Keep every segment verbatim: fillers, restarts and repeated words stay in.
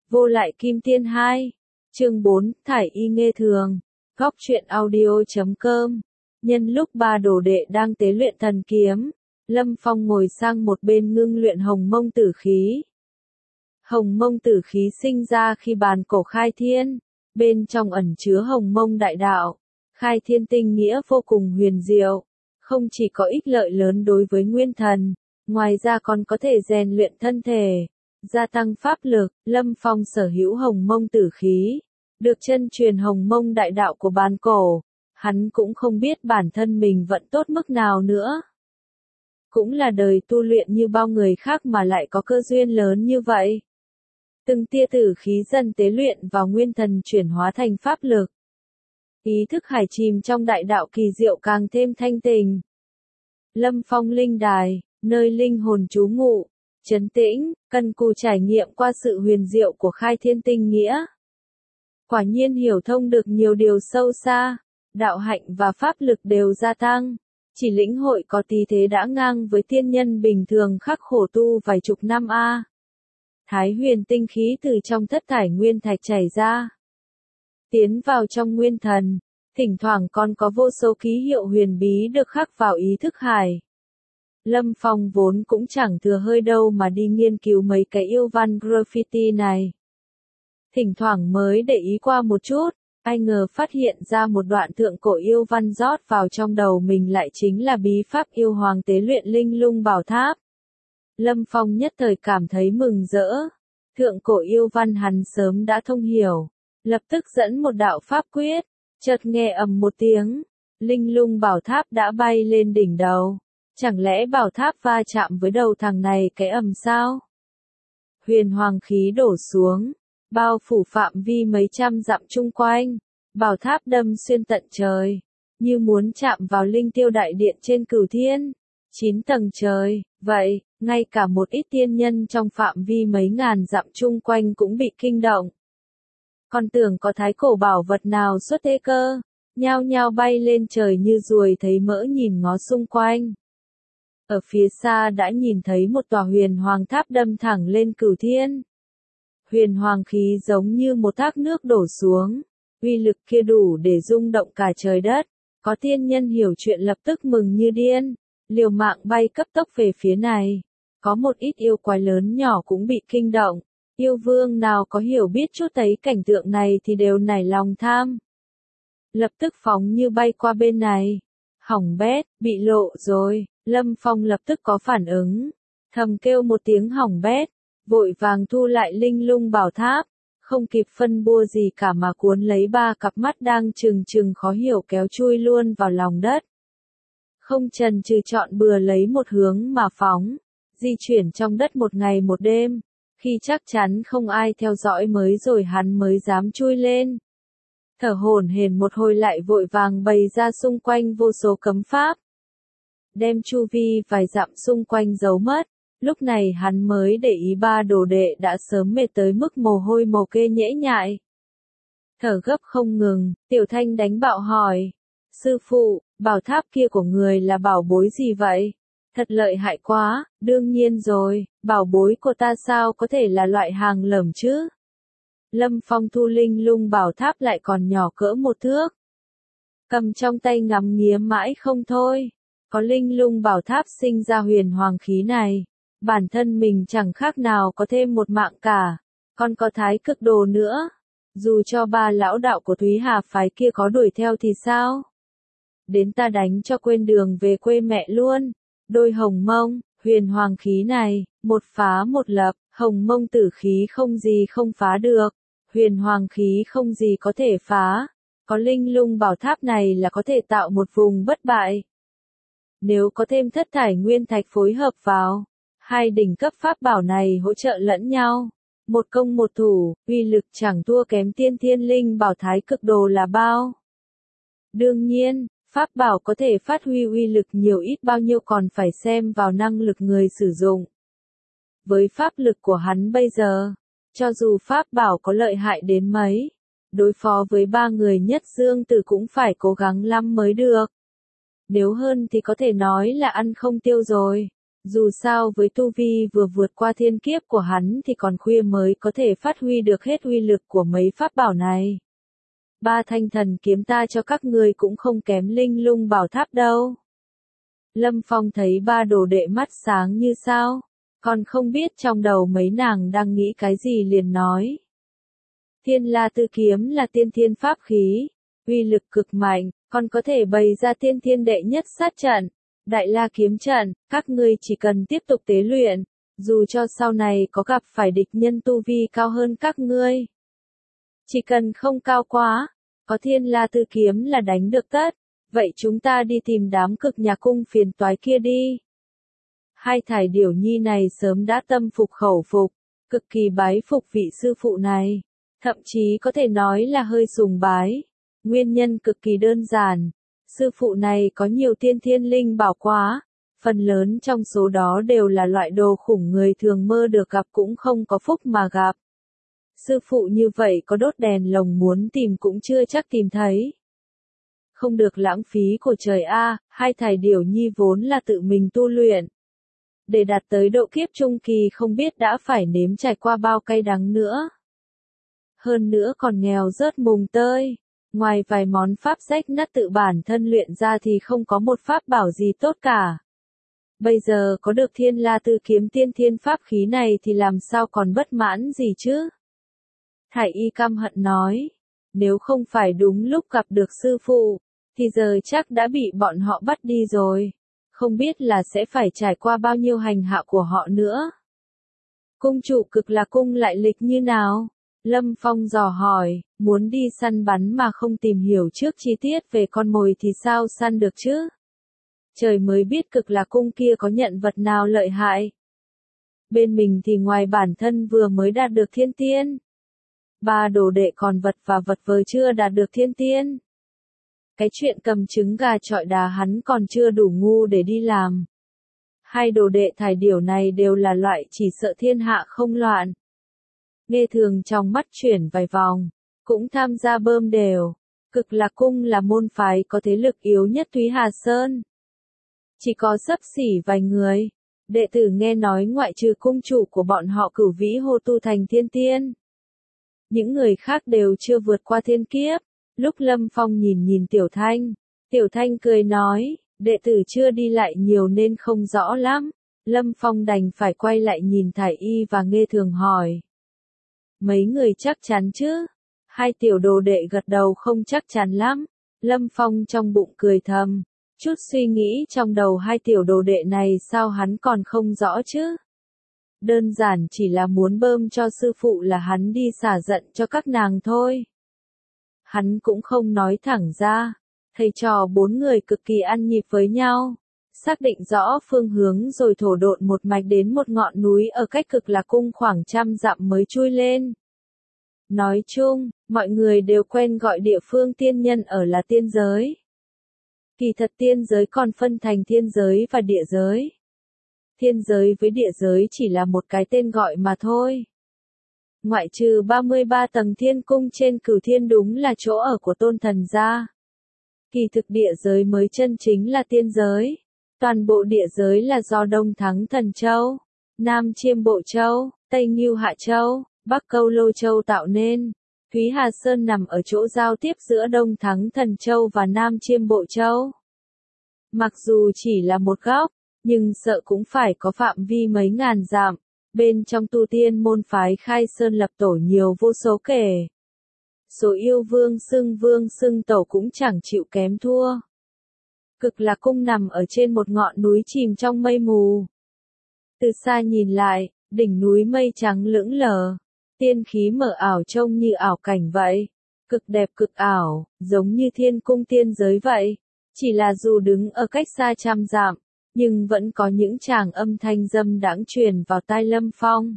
Vô lại kim tiên hai. Chương bốn, thải y nghe thường. Góc truyện audio chấm com. Nhân lúc ba đồ đệ đang tế luyện thần kiếm, Lâm Phong ngồi sang một bên ngưng luyện hồng mông tử khí. Hồng mông tử khí sinh ra khi bàn cổ khai thiên, bên trong ẩn chứa hồng mông đại đạo. Khai thiên tinh nghĩa vô cùng huyền diệu, không chỉ có ích lợi lớn đối với nguyên thần, ngoài ra còn có thể rèn luyện thân thể, gia tăng pháp lực. Lâm Phong sở hữu hồng mông tử khí, được chân truyền hồng mông đại đạo của bàn cổ, hắn cũng không biết bản thân mình vận tốt mức nào nữa. Cũng là đời tu luyện như bao người khác mà lại có cơ duyên lớn như vậy. Từng tia tử khí dần tế luyện vào nguyên thần chuyển hóa thành pháp lực. Ý thức hải chìm trong đại đạo kỳ diệu càng thêm thanh tình. Lâm Phong linh đài, nơi linh hồn trú ngụ, trấn tĩnh, cần cù trải nghiệm qua sự huyền diệu của khai thiên tinh nghĩa. Quả nhiên hiểu thông được nhiều điều sâu xa, đạo hạnh và pháp lực đều gia tăng. Chỉ lĩnh hội có tí thế đã ngang với tiên nhân bình thường khắc khổ tu vài chục năm a. Thái huyền tinh khí từ trong thất thải nguyên thạch chảy ra, tiến vào trong nguyên thần, thỉnh thoảng còn có vô số ký hiệu huyền bí được khắc vào ý thức hải. Lâm Phong vốn cũng chẳng thừa hơi đâu mà đi nghiên cứu mấy cái yêu văn graffiti này. Thỉnh thoảng mới để ý qua một chút, ai ngờ phát hiện ra một đoạn thượng cổ yêu văn rót vào trong đầu mình lại chính là bí pháp yêu hoàng tế luyện linh lung bảo tháp. Lâm Phong nhất thời cảm thấy mừng rỡ. Thượng cổ yêu văn hắn sớm đã thông hiểu, lập tức dẫn một đạo pháp quyết, chợt nghe ầm một tiếng, linh lung bảo tháp đã bay lên đỉnh đầu. Chẳng lẽ bảo tháp va chạm với đầu thằng này cái ầm sao? Huyền hoàng khí đổ xuống, bao phủ phạm vi mấy trăm dặm chung quanh, bảo tháp đâm xuyên tận trời, như muốn chạm vào linh tiêu đại điện trên cửu thiên, chín tầng trời. Vậy, ngay cả một ít tiên nhân trong phạm vi mấy ngàn dặm chung quanh cũng bị kinh động. Còn tưởng có thái cổ bảo vật nào xuất thế cơ, nhao nhao bay lên trời như ruồi thấy mỡ nhìn ngó xung quanh. Ở phía xa đã nhìn thấy một tòa huyền hoàng tháp đâm thẳng lên cửu thiên. Huyền hoàng khí giống như một thác nước đổ xuống, uy lực kia đủ để rung động cả trời đất. Có tiên nhân hiểu chuyện lập tức mừng như điên, liều mạng bay cấp tốc về phía này. Có một ít yêu quái lớn nhỏ cũng bị kinh động, yêu vương nào có hiểu biết chút thấy cảnh tượng này thì đều nảy lòng tham. Lập tức phóng như bay qua bên này. Hỏng bét, bị lộ rồi. Lâm Phong lập tức có phản ứng, thầm kêu một tiếng hỏng bét, vội vàng thu lại linh lung bảo tháp, không kịp phân bua gì cả mà cuốn lấy ba cặp mắt đang trừng trừng khó hiểu kéo chui luôn vào lòng đất. Không chần chừ chọn bừa lấy một hướng mà phóng, di chuyển trong đất một ngày một đêm, khi chắc chắn không ai theo dõi mới rồi hắn mới dám chui lên. Thở hổn hển một hồi lại vội vàng bày ra xung quanh vô số cấm pháp, đem chu vi vài dặm xung quanh giấu mất. Lúc này hắn mới để ý ba đồ đệ đã sớm mệt tới mức mồ hôi mồ kê nhễ nhại. Thở gấp không ngừng, Tiểu Thanh đánh bạo hỏi. Sư phụ, bảo tháp kia của người là bảo bối gì vậy? Thật lợi hại quá, đương nhiên rồi, bảo bối của ta sao có thể là loại hàng lởm chứ? Lâm Phong thu linh lung bảo tháp lại còn nhỏ cỡ một thước, cầm trong tay ngắm nghía mãi không thôi. Có linh lung bảo tháp sinh ra huyền hoàng khí này, bản thân mình chẳng khác nào có thêm một mạng cả, còn có thái cực đồ nữa. Dù cho ba lão đạo của Thúy Hà phái kia có đuổi theo thì sao? Đến ta đánh cho quên đường về quê mẹ luôn. Đôi hồng mông, huyền hoàng khí này, một phá một lập, hồng mông tử khí không gì không phá được, huyền hoàng khí không gì có thể phá. Có linh lung bảo tháp này là có thể tạo một vùng bất bại. Nếu có thêm thất thải nguyên thạch phối hợp vào, hai đỉnh cấp pháp bảo này hỗ trợ lẫn nhau, một công một thủ, uy lực chẳng thua kém tiên thiên linh bảo thái cực đồ là bao. Đương nhiên, pháp bảo có thể phát huy uy lực nhiều ít bao nhiêu còn phải xem vào năng lực người sử dụng. Với pháp lực của hắn bây giờ, cho dù pháp bảo có lợi hại đến mấy, đối phó với ba người nhất dương tử cũng phải cố gắng lắm mới được. Nếu hơn thì có thể nói là ăn không tiêu rồi. Dù sao với tu vi vừa vượt qua thiên kiếp của hắn thì còn khuya mới có thể phát huy được hết uy lực của mấy pháp bảo này. Ba thanh thần kiếm ta cho các ngươi cũng không kém linh lung bảo tháp đâu. Lâm Phong thấy ba đồ đệ mắt sáng như sao, còn không biết trong đầu mấy nàng đang nghĩ cái gì liền nói. Thiên La Tư Kiếm là tiên thiên pháp khí, uy lực cực mạnh, còn có thể bày ra tiên thiên đệ nhất sát trận, Đại La kiếm trận, các ngươi chỉ cần tiếp tục tế luyện, dù cho sau này có gặp phải địch nhân tu vi cao hơn các ngươi. Chỉ cần không cao quá, có Thiên La Tư Kiếm là đánh được tất, vậy chúng ta đi tìm đám Cực Nhạc Cung phiền toái kia đi. Hai thải điểu nhi này sớm đã tâm phục khẩu phục, cực kỳ bái phục vị sư phụ này, thậm chí có thể nói là hơi sùng bái. Nguyên nhân cực kỳ đơn giản, sư phụ này có nhiều tiên thiên linh bảo quá, phần lớn trong số đó đều là loại đồ khủng người thường mơ được gặp cũng không có phúc mà gặp. Sư phụ như vậy có đốt đèn lồng muốn tìm cũng chưa chắc tìm thấy. Không được lãng phí của trời a, hai thải điểu nhi vốn là tự mình tu luyện. Để đạt tới độ kiếp trung kỳ không biết đã phải nếm trải qua bao cay đắng nữa. Hơn nữa còn nghèo rớt mùng tơi. Ngoài vài món pháp rách nát tự bản thân luyện ra thì không có một pháp bảo gì tốt cả. Bây giờ có được Thiên La Tư Kiếm tiên thiên pháp khí này thì làm sao còn bất mãn gì chứ? Thải Y căm hận nói, nếu không phải đúng lúc gặp được sư phụ, thì giờ chắc đã bị bọn họ bắt đi rồi. Không biết là sẽ phải trải qua bao nhiêu hành hạ của họ nữa. Cung chủ Cực Lạc Cung lại lịch như nào? Lâm Phong dò hỏi, muốn đi săn bắn mà không tìm hiểu trước chi tiết về con mồi thì sao săn được chứ? Trời mới biết Cực Lạc Cung kia có nhận vật nào lợi hại. Bên mình thì ngoài bản thân vừa mới đạt được thiên tiên. Ba đồ đệ còn vật và vật vờ chưa đạt được thiên tiên. Cái chuyện cầm trứng gà chọi đá hắn còn chưa đủ ngu để đi làm. Hai đồ đệ thải điểu này đều là loại chỉ sợ thiên hạ không loạn. Nghe thường trong mắt chuyển vài vòng, cũng tham gia bơm đều. Cực Lạc Cung là môn phái có thế lực yếu nhất Thúy Hà Sơn. Chỉ có xấp xỉ vài người, đệ tử nghe nói ngoại trừ cung chủ của bọn họ Cửu Vĩ Hồ tu thành thiên tiên. Những người khác đều chưa vượt qua thiên kiếp. Lúc Lâm Phong nhìn nhìn Tiểu Thanh, Tiểu Thanh cười nói, đệ tử chưa đi lại nhiều nên không rõ lắm. Lâm Phong đành phải quay lại nhìn Thải Y và Nghe Thường hỏi. Mấy người chắc chắn chứ? Hai tiểu đồ đệ gật đầu không chắc chắn lắm. Lâm Phong trong bụng cười thầm. Chút suy nghĩ trong đầu hai tiểu đồ đệ này sao hắn còn không rõ chứ? Đơn giản chỉ là muốn bơm cho sư phụ là hắn đi xả giận cho các nàng thôi. Hắn cũng không nói thẳng ra. Thầy trò bốn người cực kỳ ăn nhịp với nhau. Xác định rõ phương hướng rồi thổ độn một mạch đến một ngọn núi ở cách Cực Lạc Cung khoảng trăm dặm mới chui lên. Nói chung, mọi người đều quen gọi địa phương tiên nhân ở là tiên giới. Kỳ thật tiên giới còn phân thành thiên giới và địa giới. Thiên giới với địa giới chỉ là một cái tên gọi mà thôi. Ngoại trừ ba mươi ba tầng thiên cung trên Cửu Thiên đúng là chỗ ở của tôn thần gia. Kỳ thực địa giới mới chân chính là tiên giới. Toàn bộ địa giới là do Đông Thắng Thần Châu, Nam Chiêm Bộ Châu, Tây Ngưu Hạ Châu, Bắc Câu Lô Châu tạo nên. Thúy Hà Sơn nằm ở chỗ giao tiếp giữa Đông Thắng Thần Châu và Nam Chiêm Bộ Châu. Mặc dù chỉ là một góc, nhưng sợ cũng phải có phạm vi mấy ngàn dặm. Bên trong tu tiên môn phái Khai Sơn lập tổ nhiều vô số kể. Số yêu vương xưng vương xưng tổ cũng chẳng chịu kém thua. Cực Lạc Cung nằm ở trên một ngọn núi chìm trong mây mù. Từ xa nhìn lại, đỉnh núi mây trắng lững lờ, tiên khí mờ ảo trông như ảo cảnh vậy. Cực đẹp cực ảo, giống như thiên cung tiên giới vậy. Chỉ là dù đứng ở cách xa trăm dặm, nhưng vẫn có những tràng âm thanh dâm đãng truyền vào tai Lâm Phong.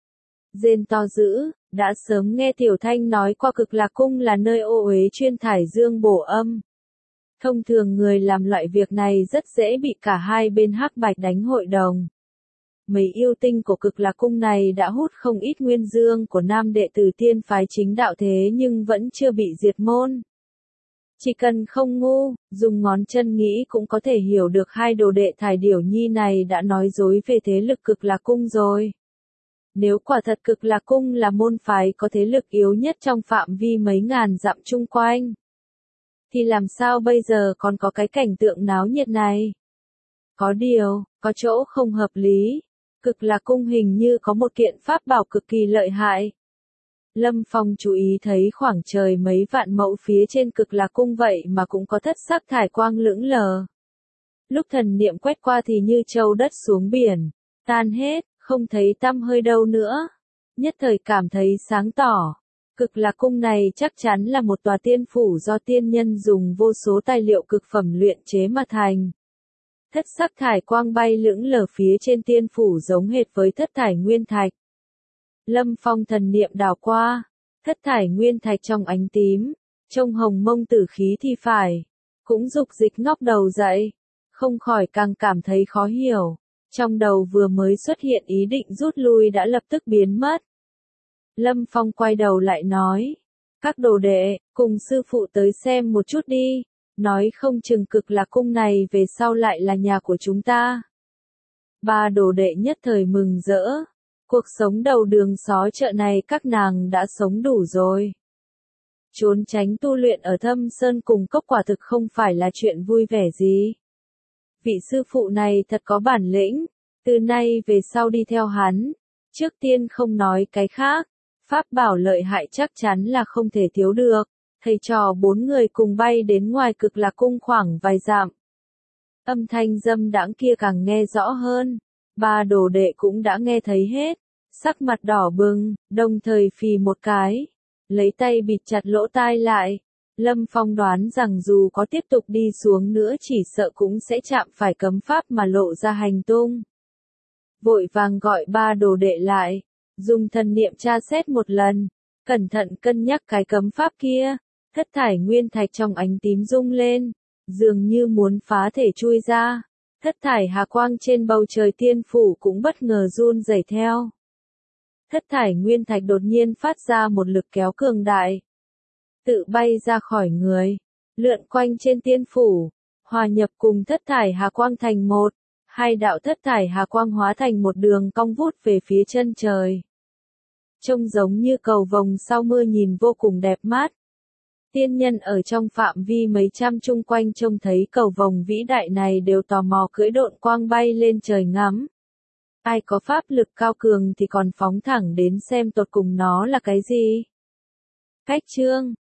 Rên to dữ, đã sớm nghe Tiểu Thanh nói qua Cực Lạc Cung là nơi ô uế chuyên thải dương bổ âm. Thông thường người làm loại việc này rất dễ bị cả hai bên hắc bạch đánh hội đồng. Mấy yêu tinh của Cực Lạc Cung này đã hút không ít nguyên dương của nam đệ tử tiên phái chính đạo thế nhưng vẫn chưa bị diệt môn. Chỉ cần không ngu, dùng ngón chân nghĩ cũng có thể hiểu được hai đồ đệ Thải Điểu Nhi này đã nói dối về thế lực Cực Lạc Cung rồi. Nếu quả thật Cực Lạc Cung là môn phái có thế lực yếu nhất trong phạm vi mấy ngàn dặm chung quanh, thì làm sao bây giờ còn có cái cảnh tượng náo nhiệt này? Có điều, có chỗ không hợp lý. Cực Lạc Cung hình như có một kiện pháp bảo cực kỳ lợi hại. Lâm Phong chú ý thấy khoảng trời mấy vạn mẫu phía trên Cực Lạc Cung vậy mà cũng có thất sắc thải quang lững lờ. Lúc thần niệm quét qua thì như châu đất xuống biển, tan hết, không thấy tăm hơi đâu nữa. Nhất thời cảm thấy sáng tỏ. Cực Lạc Cung này chắc chắn là một tòa tiên phủ do tiên nhân dùng vô số tài liệu cực phẩm luyện chế mà thành. Thất sắc thải quang bay lững lờ phía trên tiên phủ giống hệt với thất thải nguyên thạch. Lâm Phong thần niệm đảo qua, thất thải nguyên thạch trong ánh tím, trông hồng mông tử khí thì phải, cũng dục dịch ngóc đầu dậy, không khỏi càng cảm thấy khó hiểu, trong đầu vừa mới xuất hiện ý định rút lui đã lập tức biến mất. Lâm Phong quay đầu lại nói, các đồ đệ, cùng sư phụ tới xem một chút đi, nói không chừng Cực Lạc Cung này về sau lại là nhà của chúng ta. Ba đồ đệ nhất thời mừng rỡ. Cuộc sống đầu đường xó chợ này các nàng đã sống đủ rồi. Trốn tránh tu luyện ở Thâm Sơn cùng cốc quả thực không phải là chuyện vui vẻ gì. Vị sư phụ này thật có bản lĩnh, từ nay về sau đi theo hắn. Trước tiên không nói cái khác, pháp bảo lợi hại chắc chắn là không thể thiếu được. Thầy trò bốn người cùng bay đến ngoài Cực Lạc Cung khoảng vài dặm. Âm thanh dâm đãng kia càng nghe rõ hơn. Ba đồ đệ cũng đã nghe thấy hết, sắc mặt đỏ bừng, đồng thời phì một cái, lấy tay bịt chặt lỗ tai lại. Lâm Phong đoán rằng dù có tiếp tục đi xuống nữa chỉ sợ cũng sẽ chạm phải cấm pháp mà lộ ra hành tung. Vội vàng gọi ba đồ đệ lại, dùng thần niệm tra xét một lần, cẩn thận cân nhắc cái cấm pháp kia, thất thải nguyên thạch trong ánh tím rung lên, dường như muốn phá thể chui ra. Thất thải hà quang trên bầu trời tiên phủ cũng bất ngờ run rẩy theo. Thất thải nguyên thạch đột nhiên phát ra một lực kéo cường đại. Tự bay ra khỏi người, lượn quanh trên tiên phủ, hòa nhập cùng thất thải hà quang thành một. Hai đạo thất thải hà quang hóa thành một đường cong vút về phía chân trời. Trông giống như cầu vồng sau mưa nhìn vô cùng đẹp mắt. Tiên nhân ở trong phạm vi mấy trăm chung quanh trông thấy cầu vồng vĩ đại này đều tò mò cưỡi độn quang bay lên trời ngắm. Ai có pháp lực cao cường thì còn phóng thẳng đến xem tột cùng nó là cái gì. Cách chương